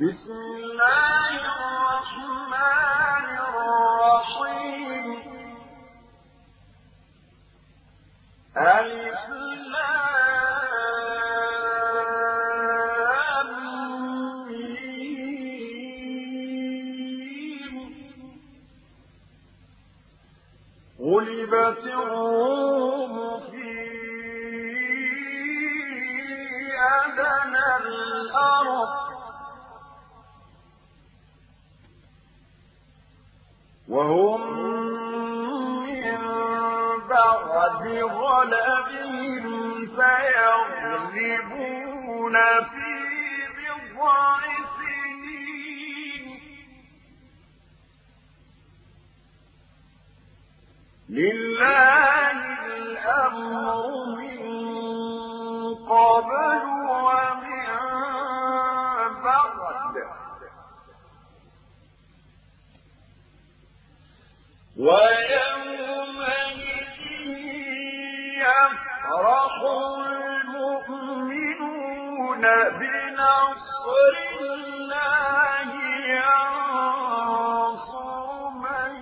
بسم الله الرحمن الرحيم ألف لام ميم غلبت الروم في أدنى الأرض وهم من بعد غلبهم سيغلبون في بضع سنين لله الأمر من قبل ومن بعد ويومئذ يفرح المؤمنون بنصر الله ينصر من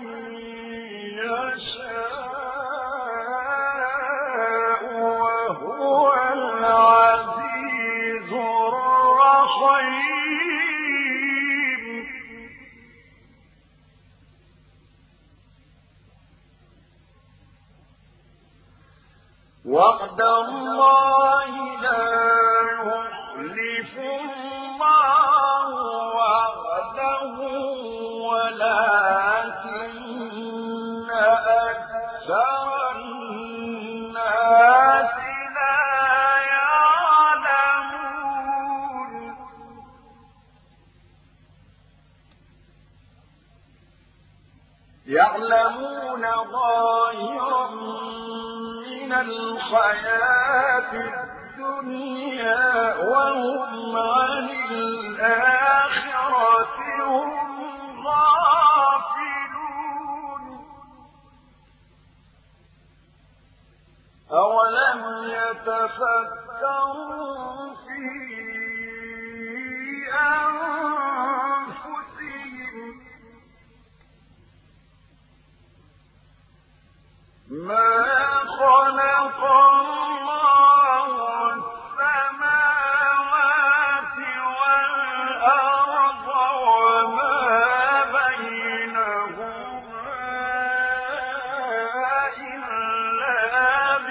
يشاء وهو العزيز الرحيم وعد الله لا يخلف الله وعده ولكن أكثر الناس لا يعلمون يعلمون ظاهرا من الحياة الدنيا وهم عن الآخرة هم غافلون أولم يتفكروا في أنفسهم ما خلق الله السماوات والأرض وما بينهما إلا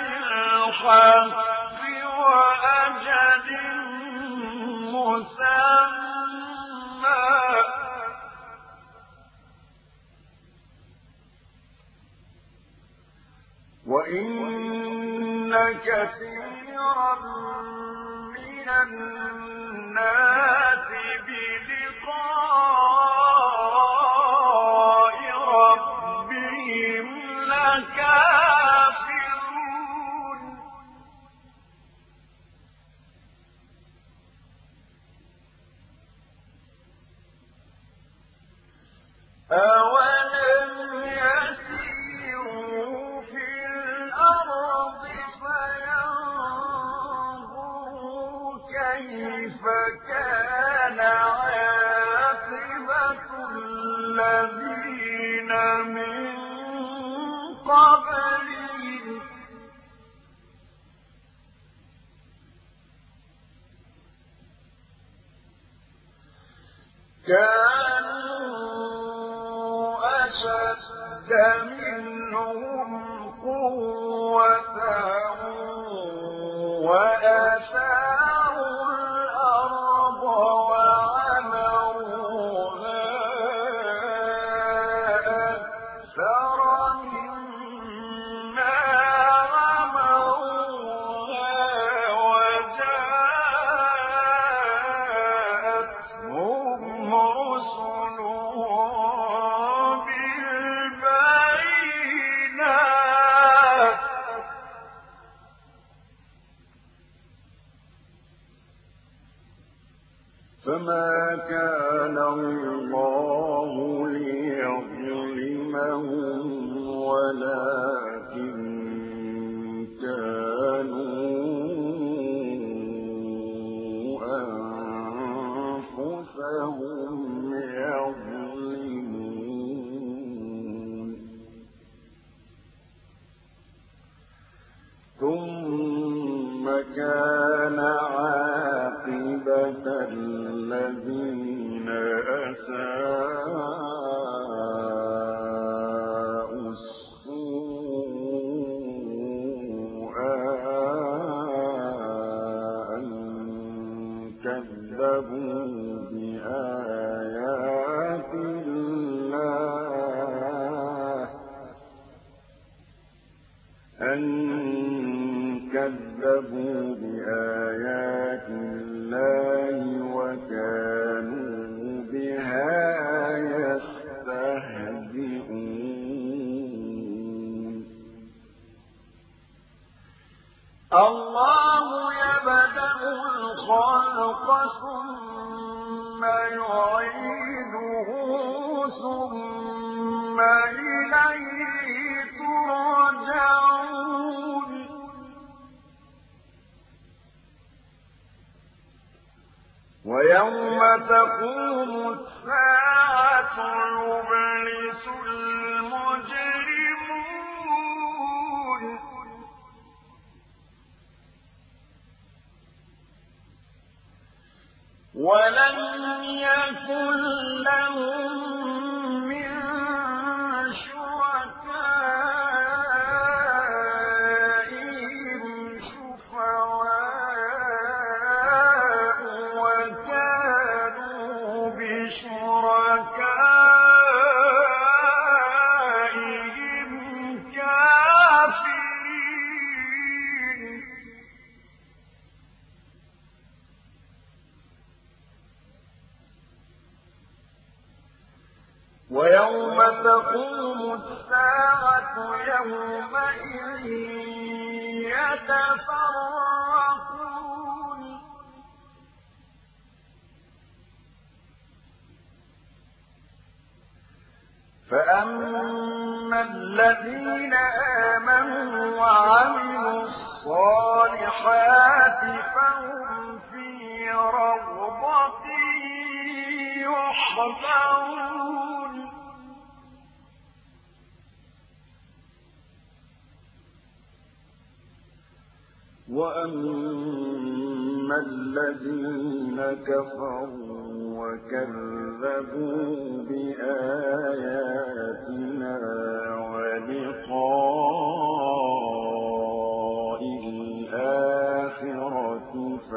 بالحق وأجل مسمى وإن كثيرا من الناس بلقاء ربهم لكافرون أولم يسيروا في الأرض فينظروا كيف كان عاقبة الذين من قبلهم كانوا أشد منهم قوة وآثاروا الأرض وعمروها أكثر مما عمروها وجاءتهم رسلهم بالبينات فما كان الله ليظلمهم ولكن كانوا أنفسهم كان عاقبة الذين أساءوا السوء أن كذبوا بآيات الله وكانوا بها يستهزئون الله يبدأ الخلق ثم يعيده ثم إليه ترجعون ويوم تقوم الساعة يبلس المجرمون ولم يكن لهم من شركائهم شفعاء وكانوا بشركائهم كافرين ويوم تقوم الساعة يومئذ يتفرقون فأما الذين آمنوا وعملوا الصالحات فهم في روضة يحبرون وأما الذين كفروا وكذبوا بآياتنا ولقاء الآخرة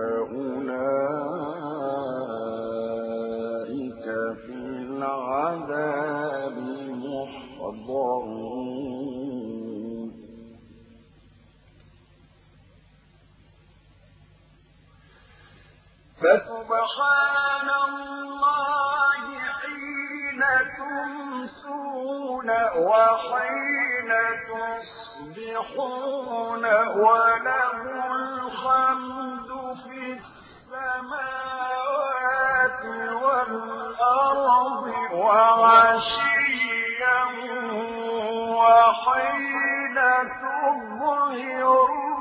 فأولئك في العذاب محضرون فسبحان الله حين تمسون وحين تصبحون وله الحمد في السماوات والأرض وعشيا وحين تظهرون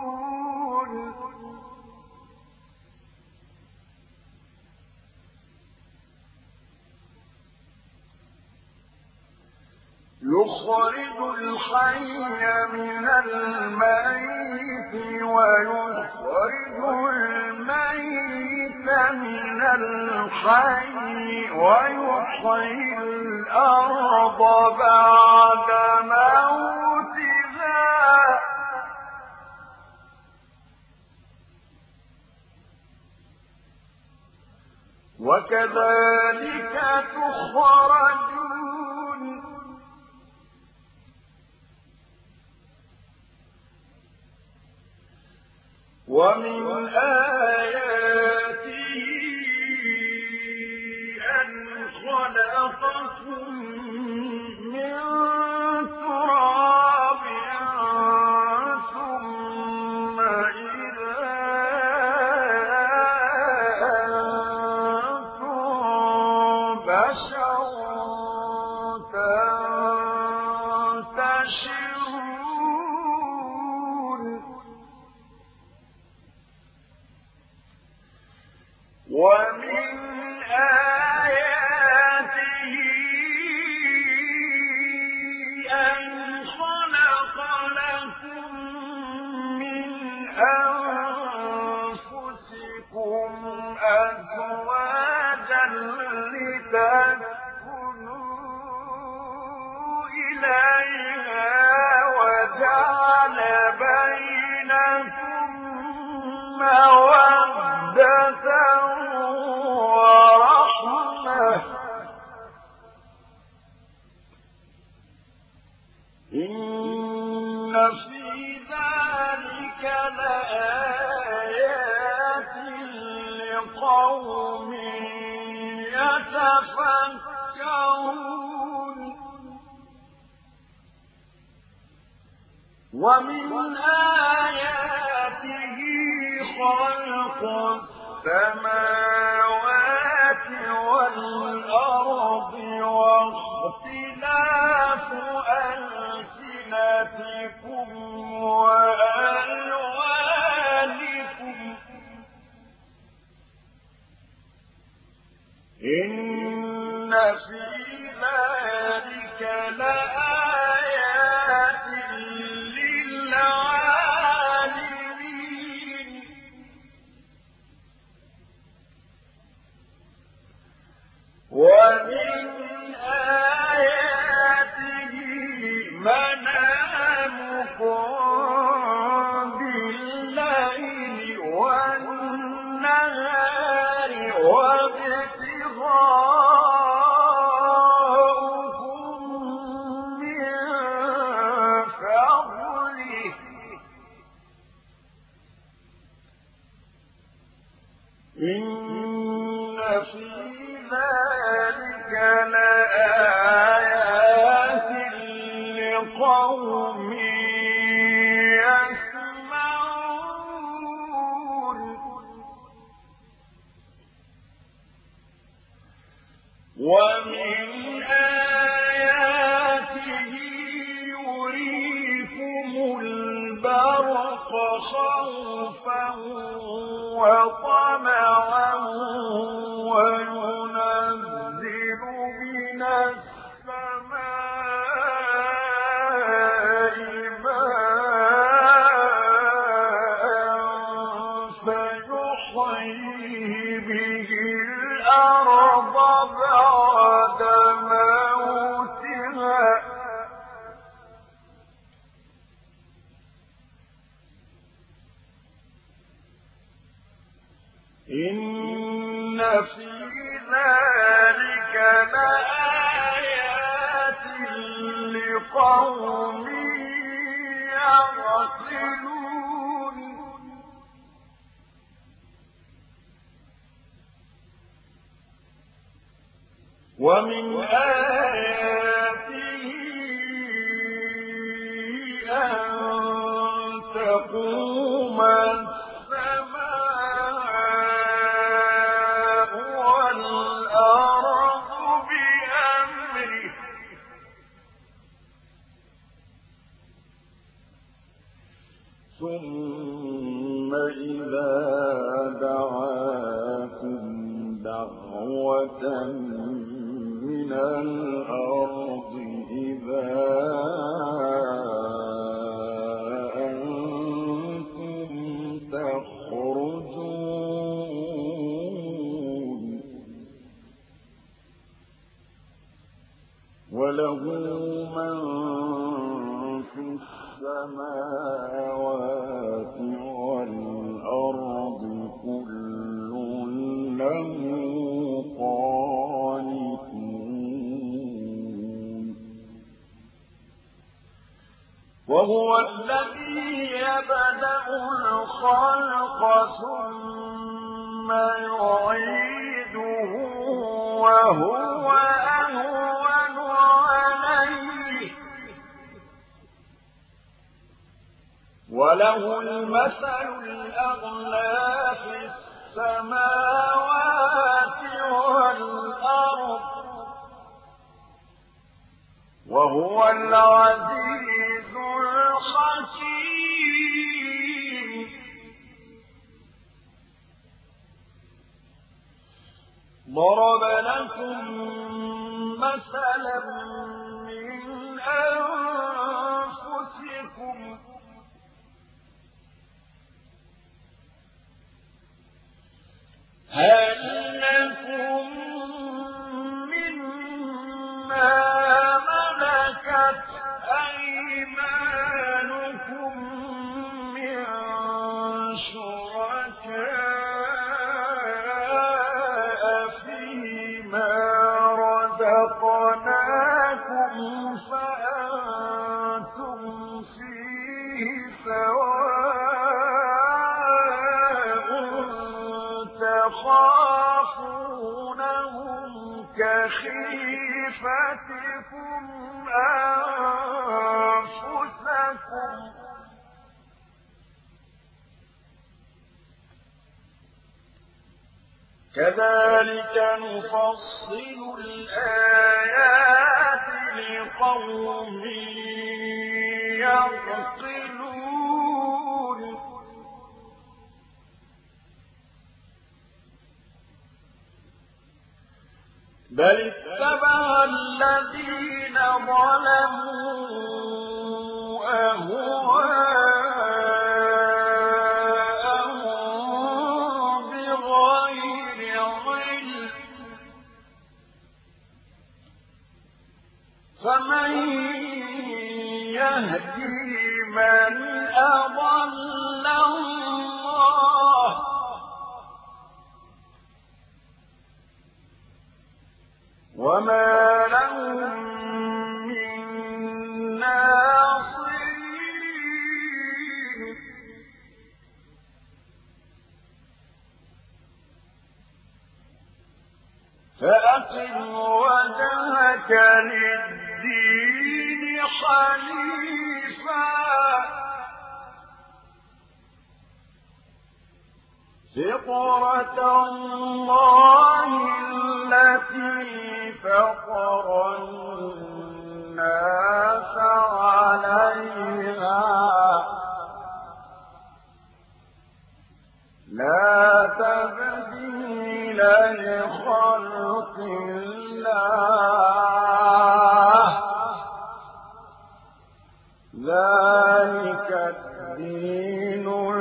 يخرج الحي من الميت ويخرج الميت من الحي ويحيي الأرض بعد موتها وكذلك تخرجون ومن آياته أن خلقكم من تراب ثم إذا أنتم بشر تنتشرون ومن آياته أن خلق لكم من أنفسكم لتسكنوا إليها وجعل بينكم مودة ورحمة إن في ذلك لآيات لقوم يتفكرون ومن آياته خلق السماوات والأرض واختلاف ألسنتكم وألوانكم إن في ذلك لآيات للعالمين ومن آياته منامكم بالليل والنهار وابتغاؤكم من فضله إن في ذلك لآيات لقوم يسمعون ومن آياته يريكم البرق خوفا وطمعا وينزل من السماء ماء فيحيي به الأرض بعد موتها إن في ذلك لآيات لقوم يعقلون ومن آياته أن تقوم السماء والأرض بأمره ثم إذا دعاكم دعوة من الأرض إذا أنتم تخرجون وله من في السماوات والأرض كل له قانتون وهو الذي يبدأ الخلق ثم يعيده وهو أهون عليه وله المثل الأعلى في السماوات والأرض وهو العزيز الحكيم ضرب لكم مثلا من أنفسكم هل لكم خيفتكم أنفسكم كذلك نفصل الآيات لقوم يعقلون بل اتبع الذين ظلموا أهواءهم بغير علم فمن يهدي من أضل الله وما لهم من ناصرين فأقم وجهك للدين حنيفا فطرة الله التي فطر الناس عليها لا تبديل لخلق الله ذلك الدين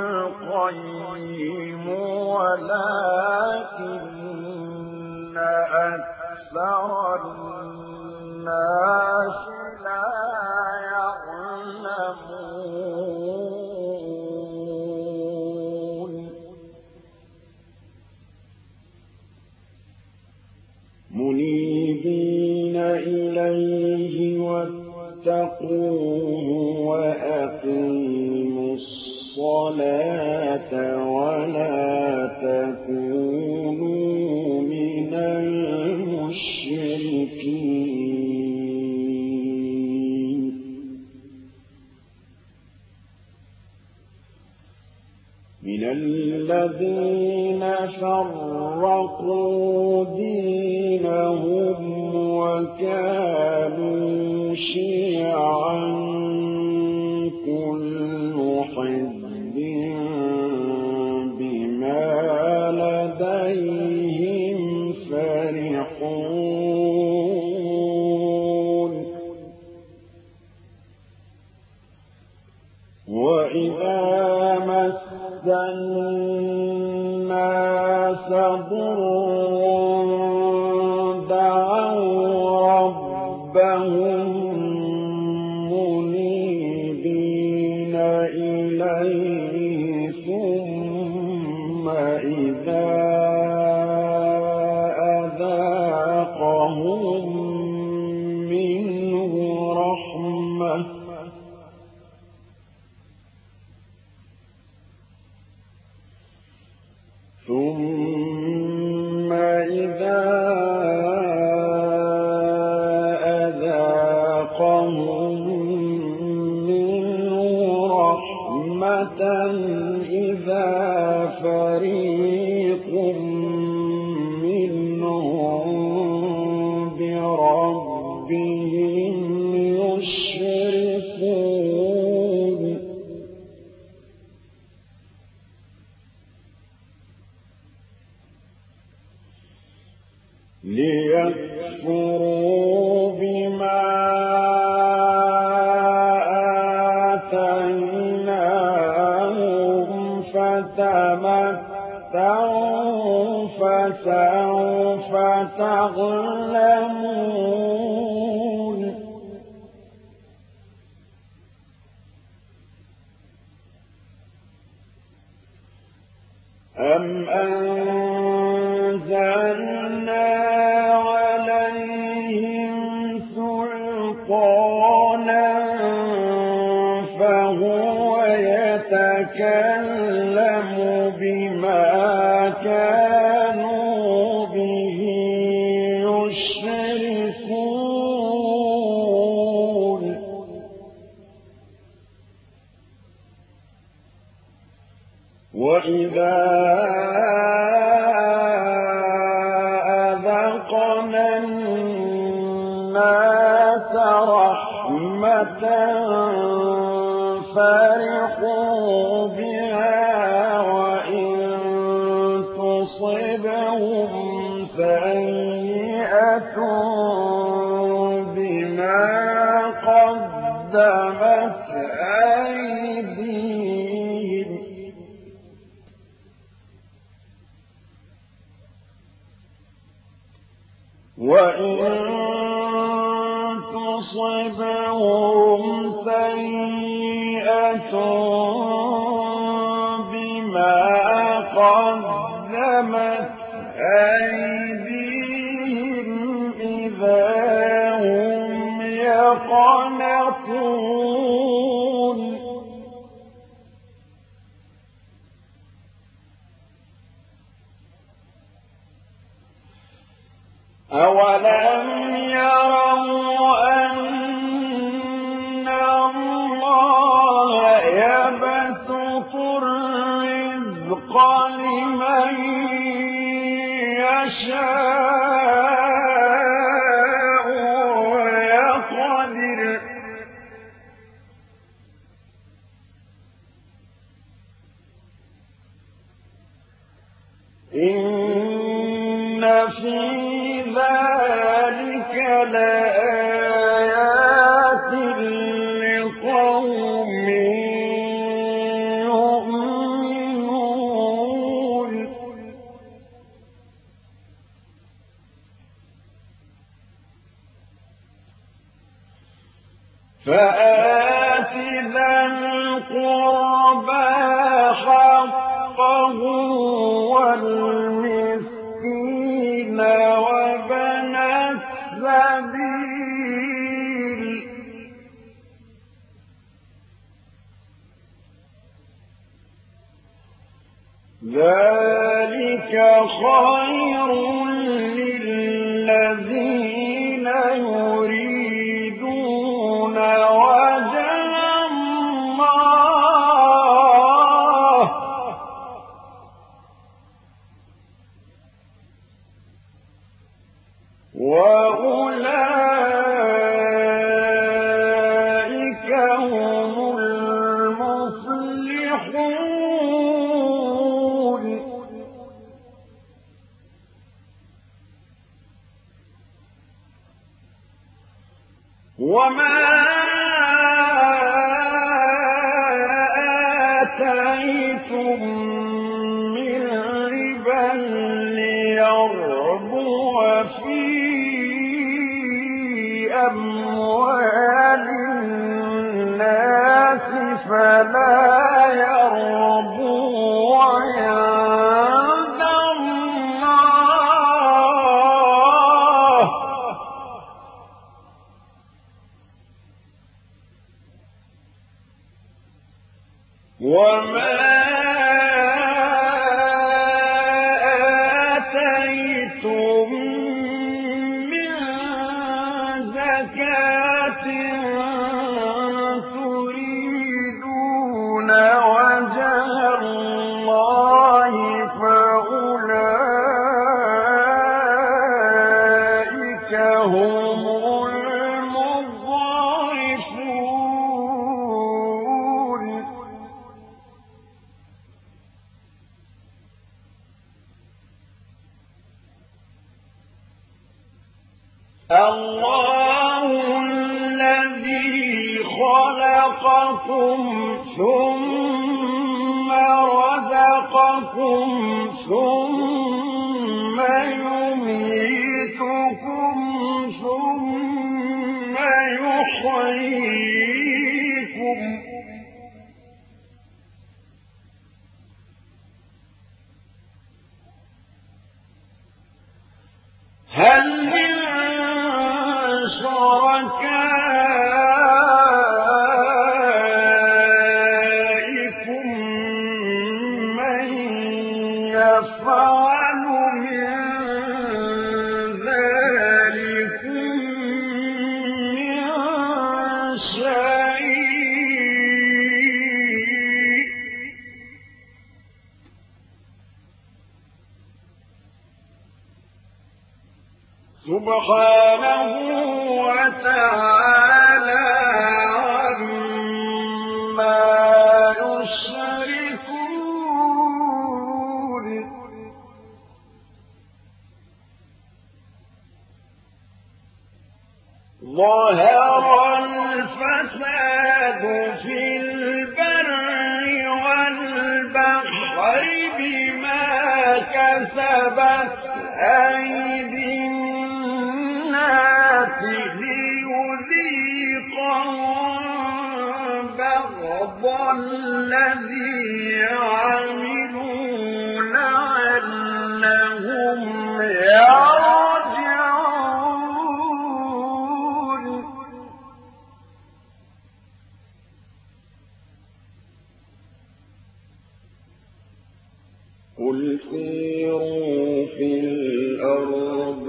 القيم ولكن أكثر الناس لا يعلمون منيبين إليه واتقوه وأقيموا الصلاة ولا تكونوا من المشركين من الذين فرقوا دينهم وكانوا شيعا كل حزب بما لديهم فرحون وإذا مس الناس ضر دعوا ربهم منيبين إليه ثم إذا أذاقهم منه رحمة ثم إذا أذاقهم منه رحمة إذا فريق منهم بربهم يشركون ليكفروا بما آتيناهم فتمتعوا فسوف تعلمون أم أنزلنا عليهم سلطانا فهو يتكلم بما كانوا به يشركون أذقنا الناس رحمة فرحوا بها وإن تصبهم سيئة بما قدمت أيديهم وإن تصبهم سيئة بما قدمت أيديهم إذا هم يقنطون أولم يروا أن الله يبسط الرزق لمن يشاء ويقدر إن في ذلك لآيات لقوم يؤمنون فآت ذا القربى حقه والمسكين وابن السبيل ذلك خير للذين يريدون وجه الله وأولئك هم المفلحون وما آتيتم من ربا ليربو في أموال الناس فلا يربو عند الله وما آتيتم من زكاة تريدون وجه الله فأولئك هم المضعفون الله الذي خلقكم ثم رزقكم ثم يميتكم ثم يحييكم هل من شركائكم من يفعل من ذلكم من شيء سبحانه وتعالى عما يشركون ظهر الفساد في البر والبحر بما كسبت أيدي الناس ليذيقهم بعض الذي عملوا لعلهم يرجعون قل سيروا في الأرض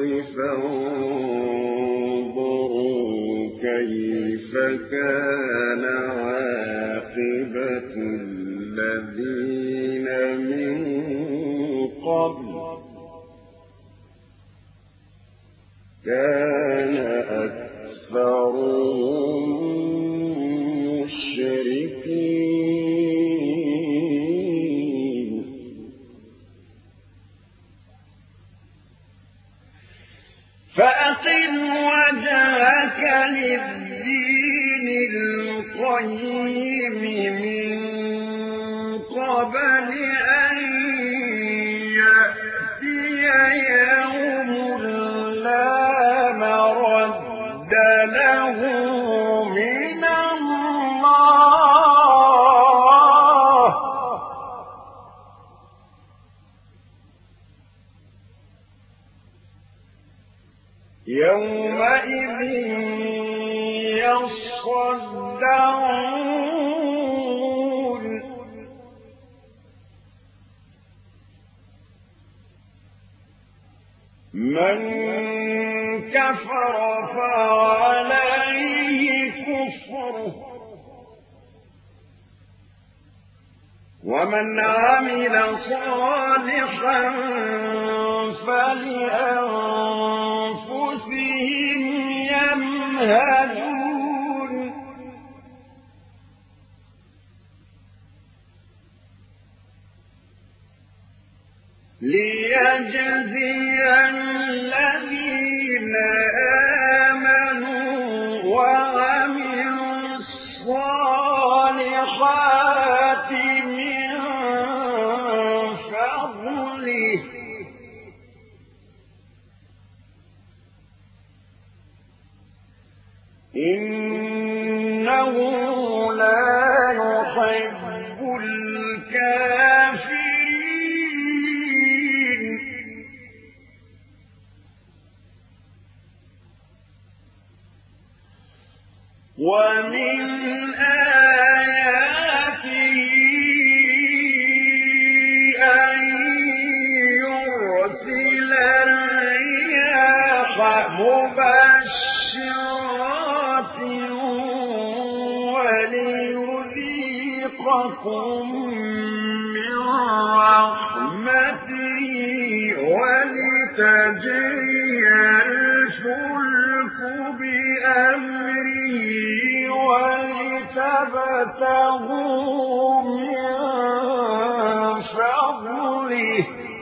فانظروا كيف كان عاقبة الذين من قبل كان أكثرهم مشركين فأقم وجهك للدين القيم من قبل أن يأتي يوم لا مرد له من الله يومئذ يصدعون من كفر فعليه كفره ومن عمل صالحا فلأنفسهم يمهدون ليجزي الذين آمنوا وعملوا الصالحات من فضله إنه لا يحب الكافرين ومن آياته أن يرسل الرياح مبشرات وليذيقكم من رحمته ولتجري الفلك بأمره ولتبتغوا من فضله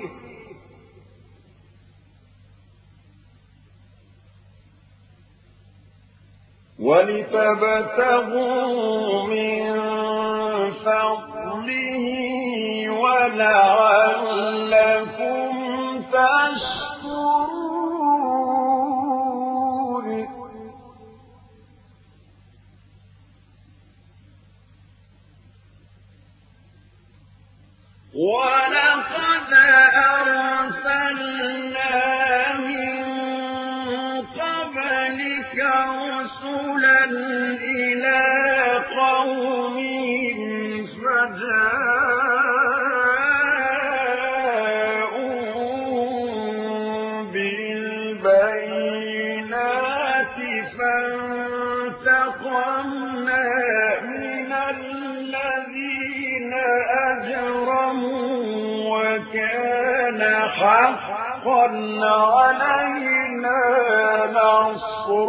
ولعلكم تشكرون ولقد أرسلنا من قبلك رسلا إلى قومهم فجاءوهم بالبينات فانتقمنا من الذين أجرموا وكان حقا علينا نصر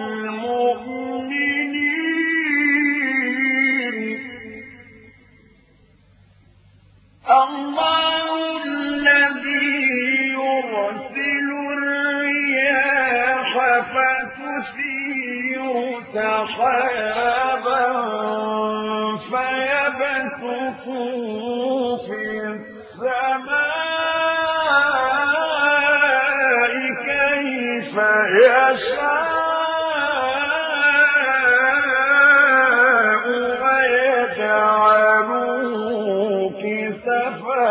المؤمنين الله الذي يرسل الرياح فتثير سحابا فيبسطه في السماء كيف يشاء ويجعله كسفا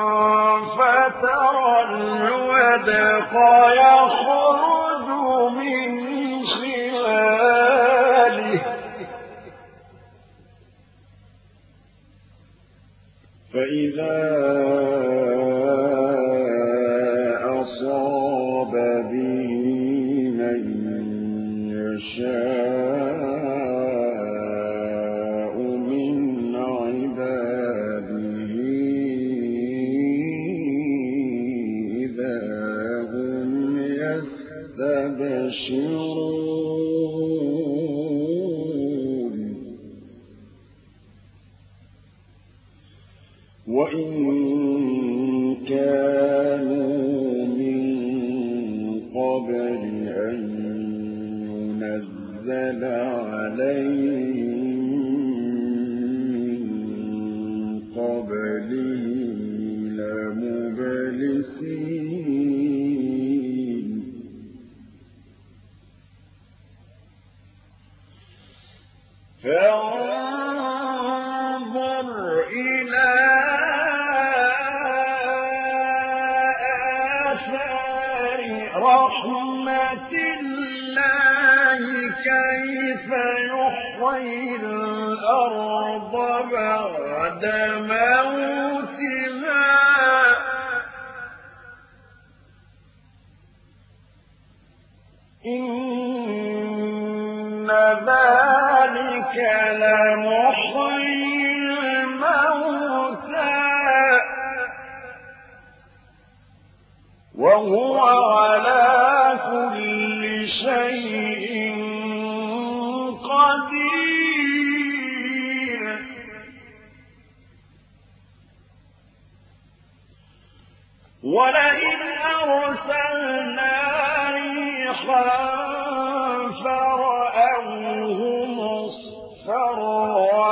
فترى الودق يخرج من خلاله فإذا أصاب به من يشاء من عباده إذا هم يستبشرون وإن كانوا من قبل أن ينزل عليهم من قبله لمبلسين فانظر إلى آثار رحمة الله كيف يحيي الأرض بعد موتها إن ذلك لمحيي الموتى وهو على كل شيء قدير ولئن أرسلنا ريحا فرأوه مصفرا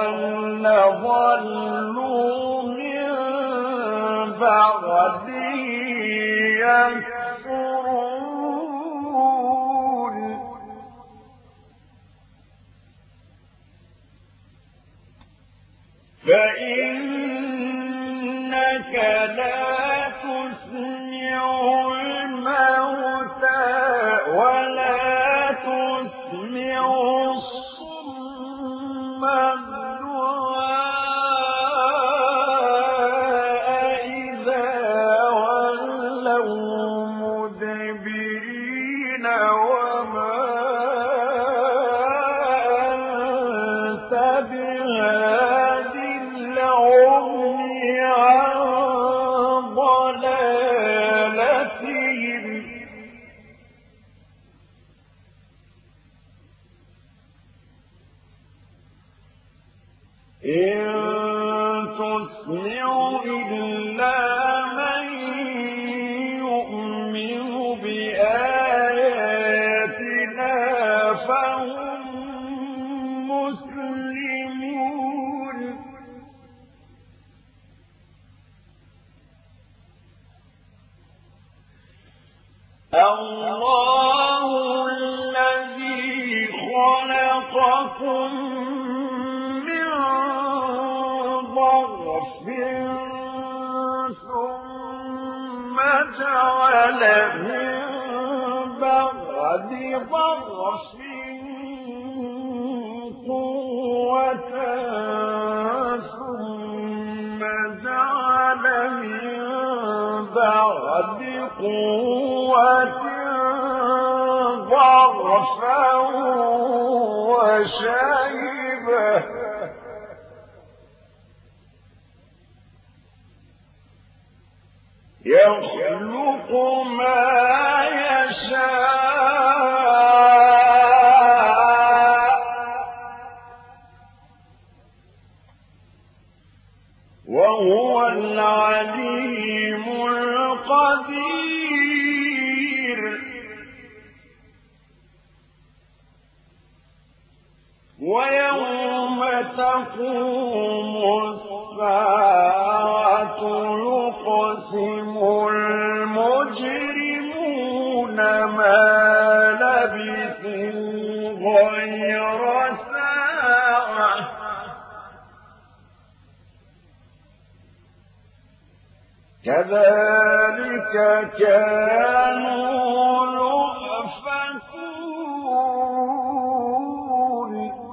لظلوا من بعده يكفرون فإنك لا تسمع الموتى ولا تسمع الصم الدعاء إذا ولوا مدبرين وما أنت بهاد العمي عن ضلالتهم إن تسمع إلا من يؤمن بآياتنا فهم مسلمون الله الذي خلقكم من ضعف ثم جعل من بعد ضعف قوة ثم جعل من بعد قوة ضعفا وشيبة يخلق ما يشاء ويوم تقوم الساعة يقسم المجرمون ما لبثوا غير ساعة كذلك كانوا يؤفكون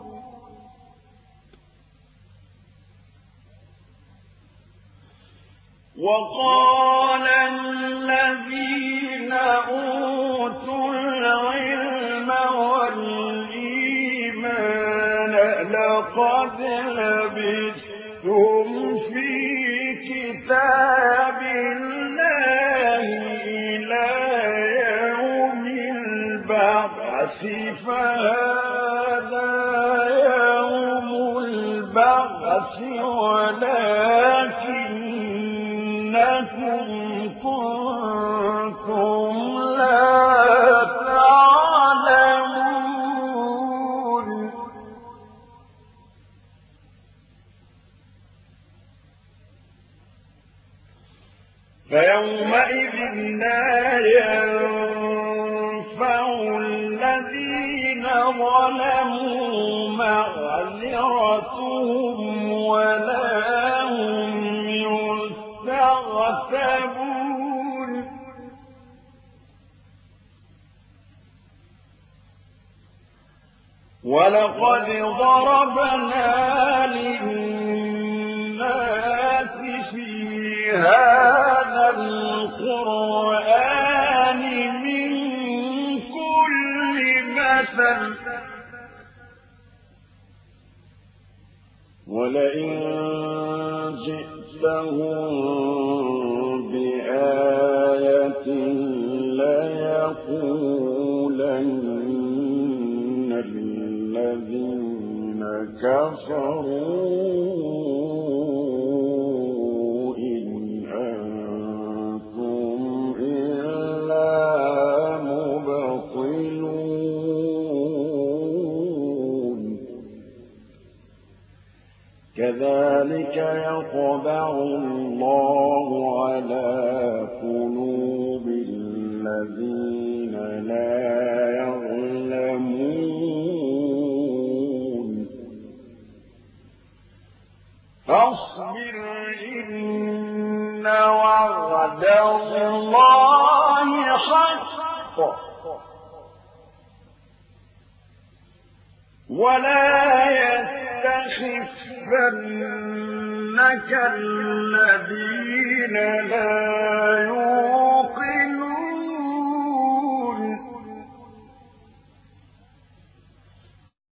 وقال الذين أوتوا العلم والإيمان لقد لبثتم في كتاب الله إلى يوم البعث فهذا يوم البعث ولكنكم كنتم لا تعلمون فيومئذ لا ينفع الذين ظلموا معذرتهم ولا هم يستعتبون ولقد ضربنا للناس في هذا القرآن من كل مثل ولئن جئتهم بآية ليقولن الذين كفروا كذلك يطبع الله على قلوب الذين لا يعلمون فاصبر إن وعد الله حق ولا يستخفنك الذين لا